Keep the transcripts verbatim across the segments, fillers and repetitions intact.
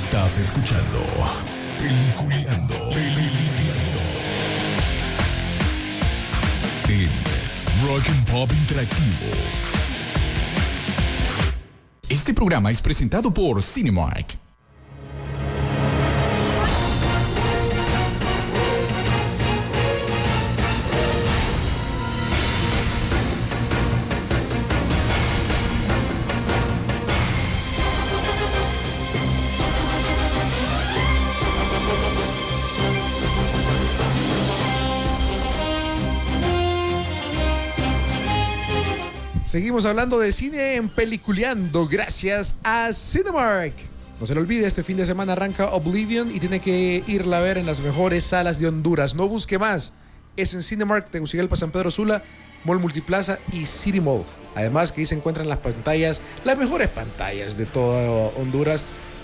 Estás escuchando Peliculeando, Peliculeando en Rock and Pop Interactivo. Este programa es presentado por Cinemark. Seguimos hablando de cine en Peliculeando gracias a Cinemark. No se le olvide, este fin de semana arranca Oblivion y tiene que irla a ver en las mejores salas de Honduras. No busque más. Es en Cinemark, Tegucigalpa, San Pedro Sula, Mall Multiplaza y City Mall. Además que ahí se encuentran las pantallas, las mejores pantallas de todo Honduras.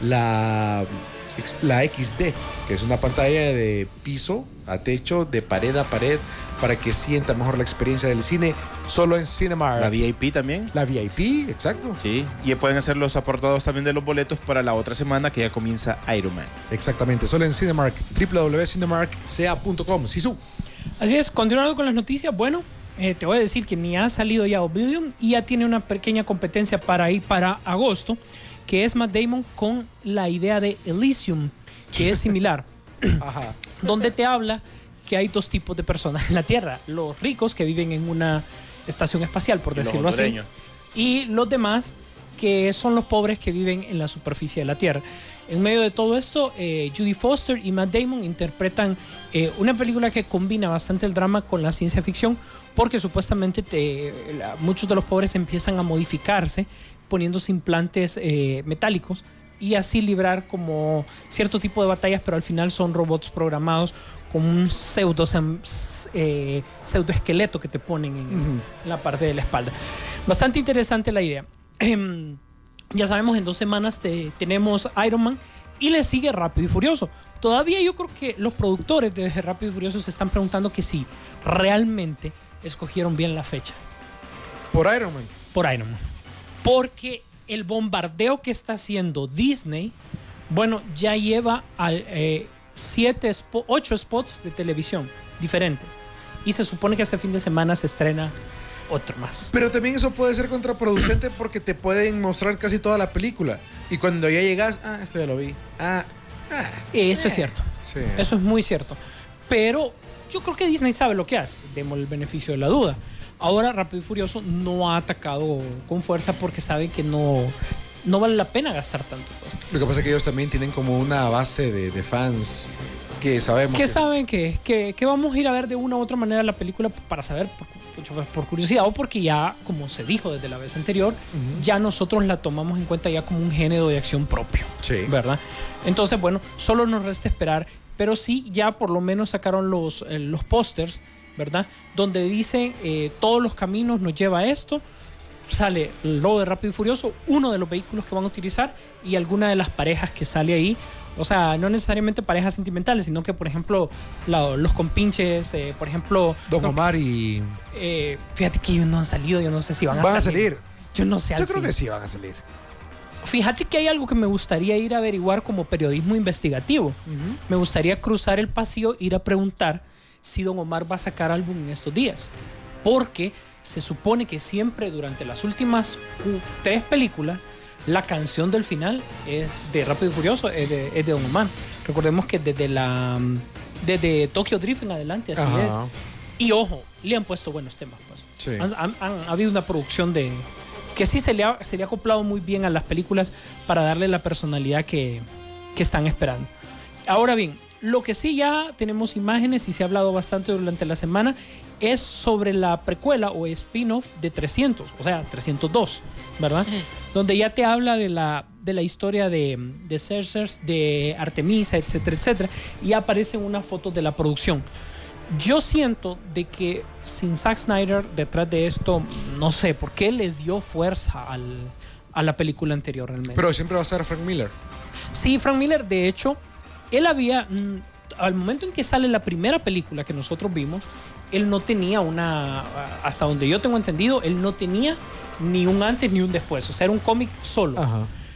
La, la X D, que es una pantalla de piso a techo, de pared a pared, para que sienta mejor la experiencia del cine, solo en Cinemark. La V I P también. La V I P, exacto. Sí, y pueden hacer los apartados también de los boletos para la otra semana que ya comienza Iron Man. Exactamente, solo en Cinemark, doble u doble u doble u punto cinemark c a punto com. Sisu. Así es, continuando con las noticias, bueno, eh, te voy a decir que ni ha salido ya Oblivion y ya tiene una pequeña competencia para ir para agosto, que es Matt Damon con la idea de Elysium, que es similar. Ajá. Donde te habla que hay dos tipos de personas en la Tierra: los ricos, que viven en una estación espacial, por decirlo así, y los demás, que son los pobres que viven en la superficie de la Tierra. En medio de todo esto, eh, Judy Foster y Matt Damon interpretan eh, una película que combina bastante el drama con la ciencia ficción, porque supuestamente te, la, muchos de los pobres empiezan a modificarse poniéndose implantes eh, metálicos y así librar como cierto tipo de batallas, pero al final son robots programados con un pseudo, eh, pseudoesqueleto que te ponen en, uh-huh. en la parte de la espalda. Bastante interesante la idea. Eh, ya sabemos, en dos semanas te, tenemos Iron Man y le sigue Rápido y Furioso. Todavía yo creo que los productores de Rápido y Furioso se están preguntando que si realmente escogieron bien la fecha. ¿Por Iron Man? Por Iron Man. Porque el bombardeo que está haciendo Disney, bueno, ya lleva al... Eh, siete, spo- ocho spots de televisión diferentes y se supone que este fin de semana se estrena otro más. Pero también eso puede ser contraproducente porque te pueden mostrar casi toda la película y cuando ya llegas, ah, esto ya lo vi, ah, ah eso eh. es cierto, sí. Eso es muy cierto, pero yo creo que Disney sabe lo que hace, demos el beneficio de la duda. Ahora Rápido y Furioso no ha atacado con fuerza porque sabe que no no vale la pena gastar tanto. Lo que pasa es que ellos también tienen como una base de, de fans que sabemos que, que saben que, que, que vamos a ir a ver de una u otra manera la película para saber, por, por curiosidad o porque ya, como se dijo desde la vez anterior, uh-huh. ya nosotros la tomamos en cuenta ya como un género de acción propio, sí. ¿verdad? Entonces, bueno, solo nos resta esperar, pero sí ya por lo menos sacaron los, eh, los pósters, ¿verdad? Donde dicen eh, todos los caminos nos lleva a esto. Sale el logo de Rápido y Furioso, uno de los vehículos que van a utilizar y alguna de las parejas que sale ahí. O sea, no necesariamente parejas sentimentales, sino que, por ejemplo, la, los compinches, eh, por ejemplo... Don no, Omar y... Eh, fíjate que ellos no han salido, yo no sé si van a ¿Van salir. a salir? Yo no sé. Yo creo fin. que sí van a salir. Fíjate que hay algo que me gustaría ir a averiguar como periodismo investigativo. Uh-huh. Me gustaría cruzar el pasillo, ir a preguntar si Don Omar va a sacar álbum en estos días. Porque... se supone que siempre durante las últimas uh, tres películas la canción del final es de Rápido y Furioso, es de, es de Don Omar. Recordemos que desde la desde Tokyo Drift en adelante así Ajá. es. Y ojo, le han puesto buenos temas, pues. Sí. Han, han, han ha habido una producción de que sí se le ha, se le ha acoplado muy bien a las películas para darle la personalidad que, que están esperando. Ahora bien, lo que sí ya tenemos imágenes y se ha hablado bastante durante la semana es sobre la precuela o spin-off de trescientos, o sea, trescientos dos, ¿verdad? Uh-huh. Donde ya te habla de la, de la historia de, de Cersei, de Artemisa, etcétera, etcétera, y aparecen unas fotos de la producción. Yo siento de que sin Zack Snyder detrás de esto, no sé, ¿por qué le dio fuerza al, a la película anterior realmente? Pero siempre va a estar Frank Miller. Sí, Frank Miller, de hecho, él había, al momento en que sale la primera película que nosotros vimos, él no tenía una, hasta donde yo tengo entendido, él no tenía ni un antes ni un después, o sea, era un cómic solo. Ajá.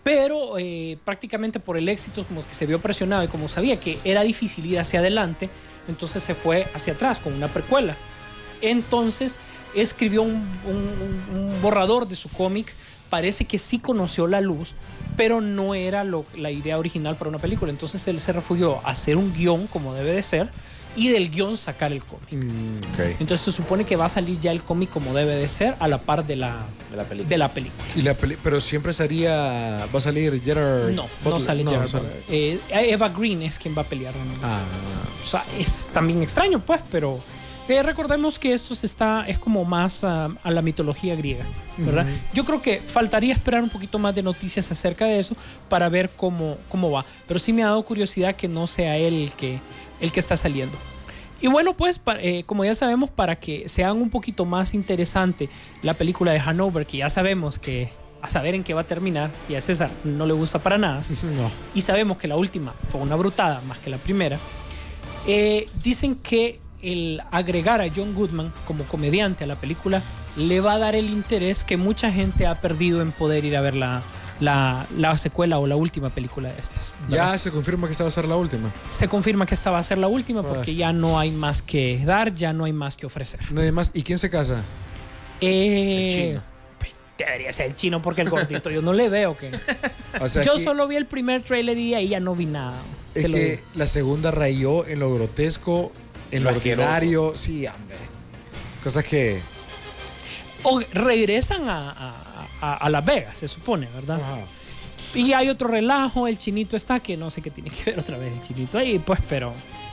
pero eh, prácticamente por el éxito como que se vio presionado y como sabía que era difícil ir hacia adelante, entonces se fue hacia atrás con una precuela. Entonces escribió un, un, un borrador de su cómic. Parece que sí conoció la luz, pero no era lo, la idea original para una película. Entonces él se refugió a hacer un guión como debe de ser y del guión sacar el cómic. Mm, okay. Entonces se supone que va a salir ya el cómic como debe de ser a la par de la, de la película. De la película. Y la peli pero siempre sería, va a salir Gerard. No, Butler. no sale no, Gerard sale. Butler. Eh, Eva Green es quien va a pelear realmente. Ah. O sea, es también extraño, pues, pero eh, recordemos que esto se está, es como más uh, a la mitología griega, ¿verdad? Uh-huh. Yo creo que faltaría esperar un poquito más de noticias acerca de eso para ver cómo, cómo va. Pero sí me ha dado curiosidad que no sea él el que, el que está saliendo. Y bueno, pues, para, eh, como ya sabemos, para que sea un poquito más interesante la película de Hanover, que ya sabemos que a saber en qué va a terminar, y a César no le gusta para nada, no. Y sabemos que la última fue una brutada más que la primera, eh, dicen que el agregar a John Goodman como comediante a la película le va a dar el interés que mucha gente ha perdido en poder ir a ver la, la, la secuela o la última película de estas, ¿verdad? Ya se confirma que esta va a ser la última. Se confirma que esta va a ser la última porque ya no hay más que dar, ya no hay más que ofrecer. No hay más. ¿Y quién se casa? Eh, el chino. Pues debería ser el chino porque el gordito yo no le veo que... O sea, yo que, solo vi el primer trailer y ahí ya no vi nada. Es Te lo que digo. la segunda rayó en lo grotesco, en lo, Lo ordinario. Sí, hombre. Cosas que... O regresan a, a, a, a Las Vegas, se supone, ¿verdad? Ajá. Y hay otro relajo, el chinito está, que no sé qué tiene que ver otra vez el chinito ahí, pues, pero...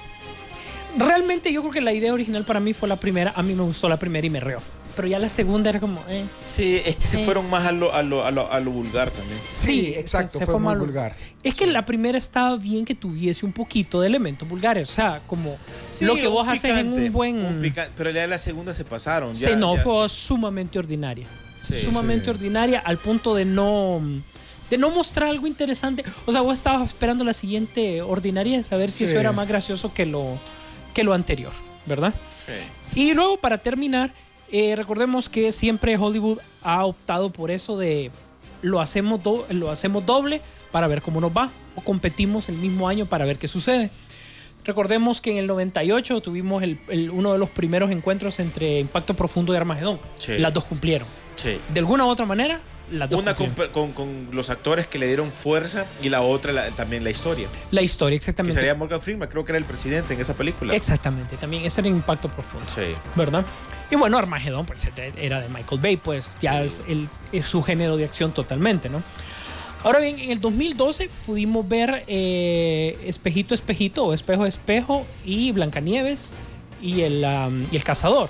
Realmente yo creo que la idea original para mí fue la primera, a mí me gustó la primera y me reó. Pero ya la segunda era como... Eh. Sí, es que se Eh. fueron más a lo, a, lo, a, lo, a lo vulgar también. Sí, exacto, se- se fue muy mal. vulgar. Es que la primera estaba bien que tuviese un poquito de elementos vulgares, o sea, como Sí, lo que vos un haces en picante, un buen... un pica- pero ya la segunda se pasaron. Ya, Sí, no, ya, fue sí. sumamente ordinaria. Sí, sumamente sí. ordinaria al punto de no... De no mostrar algo interesante. O sea, vos estabas esperando la siguiente ordinaria, saber si Sí. eso era más gracioso que lo, que lo anterior, ¿verdad? Sí. Y luego, para terminar, eh, recordemos que siempre Hollywood ha optado por eso de lo hacemos, do- lo hacemos doble para ver cómo nos va, o competimos el mismo año para ver qué sucede. Recordemos que en el noventa y ocho tuvimos el, el- uno de los primeros encuentros entre Impacto Profundo y Armagedón. Sí. Las dos cumplieron. Sí. De alguna u otra manera, las dos Una con, cumplieron. con, con los actores que le dieron fuerza y la otra la- también la historia. La historia, Que exactamente. sería Morgan Freeman, creo que era el presidente en esa película. Exactamente, también ese era Impacto Profundo, Sí. ¿verdad? Y bueno, Armagedón pues, era de Michael Bay, pues ya Sí. es, el, es su género de acción totalmente, ¿no? Ahora bien, en el dos mil doce pudimos ver eh, Espejito, Espejito o Espejo, Espejo y Blancanieves y el, um, y el Cazador.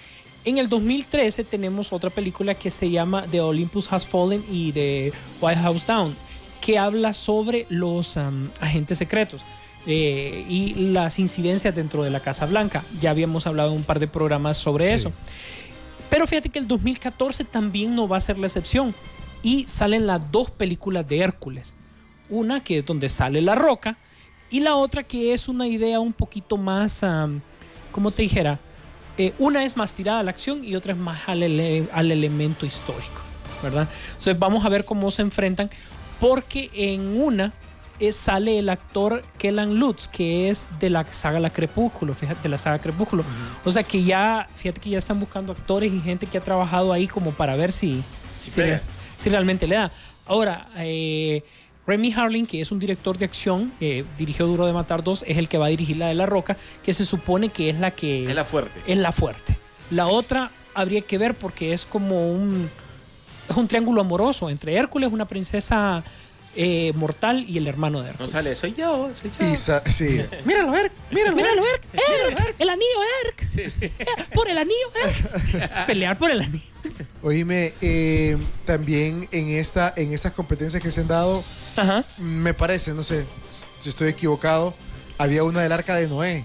En el dos mil trece tenemos otra película que se llama The Olympus Has Fallen y The White House Down, que habla sobre los um, agentes secretos eh, y las incidencias dentro de la Casa Blanca. Ya habíamos hablado en un par de programas sobre Sí. eso. Pero fíjate que el dos mil catorce también no va a ser la excepción. Y salen las dos películas de Hércules. Una que es donde sale La Roca y la otra que es una idea un poquito más, um, ¿cómo te dijera? Eh, una es más tirada a la acción y otra es más al, ele- al elemento histórico, ¿verdad? Entonces vamos a ver cómo se enfrentan, porque en una eh, sale el actor Kellan Lutz, que es de la saga La Crepúsculo, fíjate, de la saga Crepúsculo. Uh-huh. O sea que ya, fíjate que ya están buscando actores y gente que ha trabajado ahí como para ver si, Sí, si, pega. re- si realmente le da. Ahora, eh, Remy Harlin, que es un director de acción, eh, dirigió Duro de Matar dos, es el que va a dirigir la de La Roca, que se supone que es la que... Es la fuerte. es la fuerte. La otra habría que ver porque es como un, es un triángulo amoroso entre Hércules, una princesa eh, mortal, y el hermano de No Hércules. sale, soy yo, soy yo. Y sa- sí. Míralo, Erk, míralo, míralo, Erk, Erk, el anillo, Erk. Sí. Eh, Por el anillo, Erk. Pelear por el anillo. Oíme, eh, también en, esta, en estas competencias que se han dado, Ajá. me parece, no sé si estoy equivocado, había una del Arca de Noé,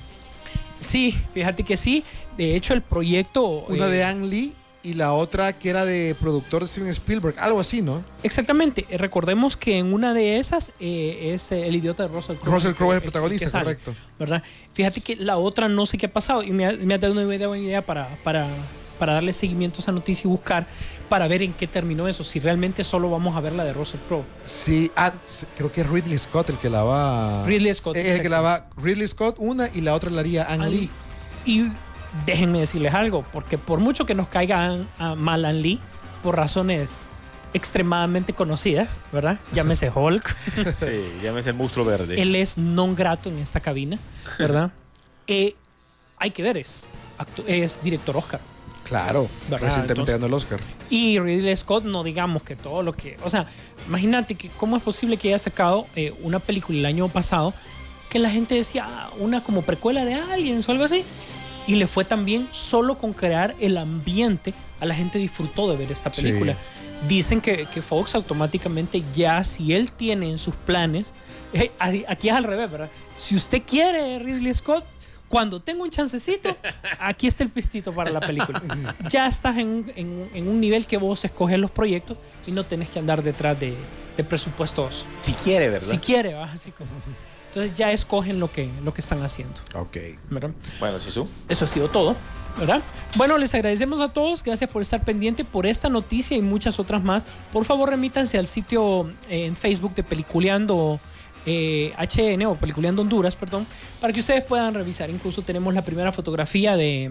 Sí, fíjate que sí. De hecho, el proyecto... una eh, de Ang Lee y la otra que era de productor de Steven Spielberg, algo así, ¿no? Exactamente. Eh, Recordemos que en una de esas eh, es eh, el idiota de Russell Crowe. Russell Crowe es el que protagonista, sale, correcto. ¿verdad? Fíjate que la otra no sé qué ha pasado y me ha, me ha dado una idea, una idea para, para, para darle seguimiento a esa noticia y buscar para ver en qué terminó eso, si realmente solo vamos a ver la de Russell Crowe. Sí, ah, creo que es Ridley Scott el que la va... Ridley Scott. Es el que la va... Ridley Scott una y la otra la haría Ang Lee. Y déjenme decirles algo, porque por mucho que nos caiga a mal Ang Lee, por razones extremadamente conocidas, ¿verdad? Llámese Hulk. Sí, llámese el monstruo verde. Él es non grato en esta cabina, ¿verdad? eh, hay que ver, es, es director Oscar. Claro, ¿verdad? recientemente Entonces, ganó el Oscar. Y Ridley Scott, no digamos que todo lo que... O sea, imagínate que cómo es posible que haya sacado eh, una película el año pasado que la gente decía ah, una como precuela de Aliens o algo así. Y le fue tan bien solo con crear el ambiente. A la gente disfrutó de ver esta película. Sí. Dicen que, que Fox automáticamente ya, si él tiene en sus planes, eh, aquí es al revés, ¿verdad? Si usted quiere Ridley Scott, cuando tenga un chancecito, aquí está el pistito para la película. Ya estás en, en, en un nivel que vos escoges los proyectos y no tenés que andar detrás de, de presupuestos. Si quiere, ¿verdad? Si quiere, ¿verdad? Así como... Entonces ya escogen lo que, lo que están haciendo. Ok. ¿Verdad? Bueno, Sisu. Eso ha sido todo, ¿verdad? Bueno, les agradecemos a todos. Gracias por estar pendiente por esta noticia y muchas otras más. Por favor, remítanse al sitio eh, en Facebook de Peliculeando eh, H N o Peliculeando Honduras, perdón, para que ustedes puedan revisar. Incluso tenemos la primera fotografía de...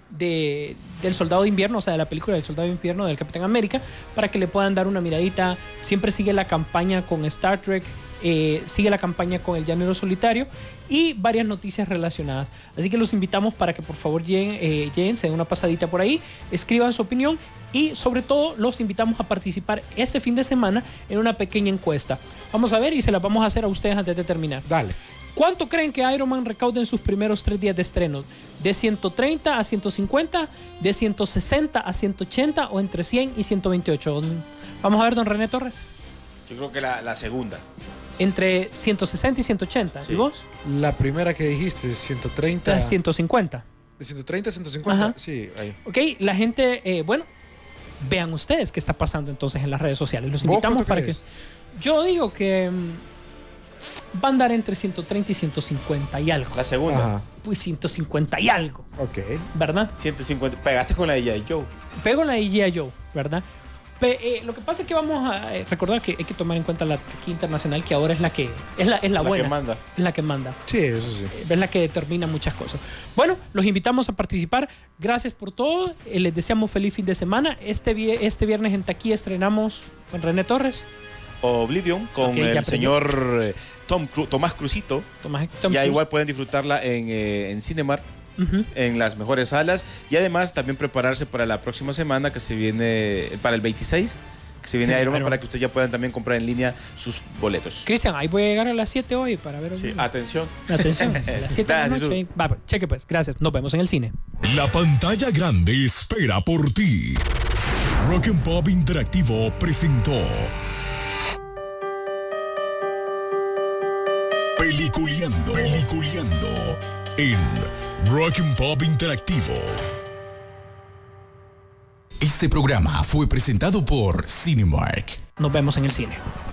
De, del Soldado de Invierno, o sea, de la película del Soldado de Invierno del Capitán América, para que le puedan dar una miradita. Siempre sigue la campaña con Star Trek, eh, sigue la campaña con El Llanero Solitario y varias noticias relacionadas. Así que los invitamos para que por favor lleguen, eh, lleguen, se den una pasadita por ahí, escriban su opinión y sobre todo los invitamos a participar este fin de semana en una pequeña encuesta. Vamos a ver y se la vamos a hacer a ustedes antes de terminar. Dale. ¿Cuánto creen que Iron Man recaude en sus primeros tres días de estreno? ¿De ciento treinta a ciento cincuenta? ¿De ciento sesenta a ciento ochenta? ¿O entre cien y ciento veintiocho? Vamos a ver, don René Torres. Yo creo que la, la segunda. Entre ciento sesenta y ciento ochenta. Sí. ¿Y vos? La primera que dijiste, ciento treinta. A ciento cincuenta. ¿De ciento treinta a ciento cincuenta? Ajá. Sí, ahí. Ok, la gente, eh, bueno, vean ustedes qué está pasando entonces en las redes sociales. Los invitamos para crees? que... Yo digo que... va a andar entre ciento treinta y ciento cincuenta y algo. La segunda. Ajá. Pues ciento cincuenta y algo. Ok. ¿Verdad? ciento cincuenta. Pegaste con la de G I. Joe. Pego la de G I. Joe, ¿verdad? Pe eh, lo que pasa es que vamos a eh, recordar que hay que tomar en cuenta la taquilla internacional, que ahora es la que es la, es la, la buena. Que manda. Es la que manda. Sí, eso sí. Eh, es la que determina muchas cosas. Bueno, los invitamos a participar. Gracias por todo. Eh, les deseamos feliz fin de semana. Este, vi este viernes en Taquilla estrenamos con René Torres. Oblivion con okay, el señor eh, Tom Cru Tomás Crucito. Tomás, Tom ya Cruz. Igual pueden disfrutarla en, eh, en Cinemark, uh-huh. en las mejores salas. Y además también prepararse para la próxima semana que se viene, para el veintiséis, que se viene Iron Man, para que ustedes ya puedan también comprar en línea sus boletos. Cristian, ahí voy a llegar a las siete hoy para ver. Sí, atención. Atención, a las siete de la noche. Va, cheque pues, gracias. Nos vemos en el cine. La pantalla grande espera por ti. Rock and Pop Interactivo presentó Peliculeando, Peliculeando en Rock and Pop Interactivo. Este programa fue presentado por Cinemark. Nos vemos en el cine.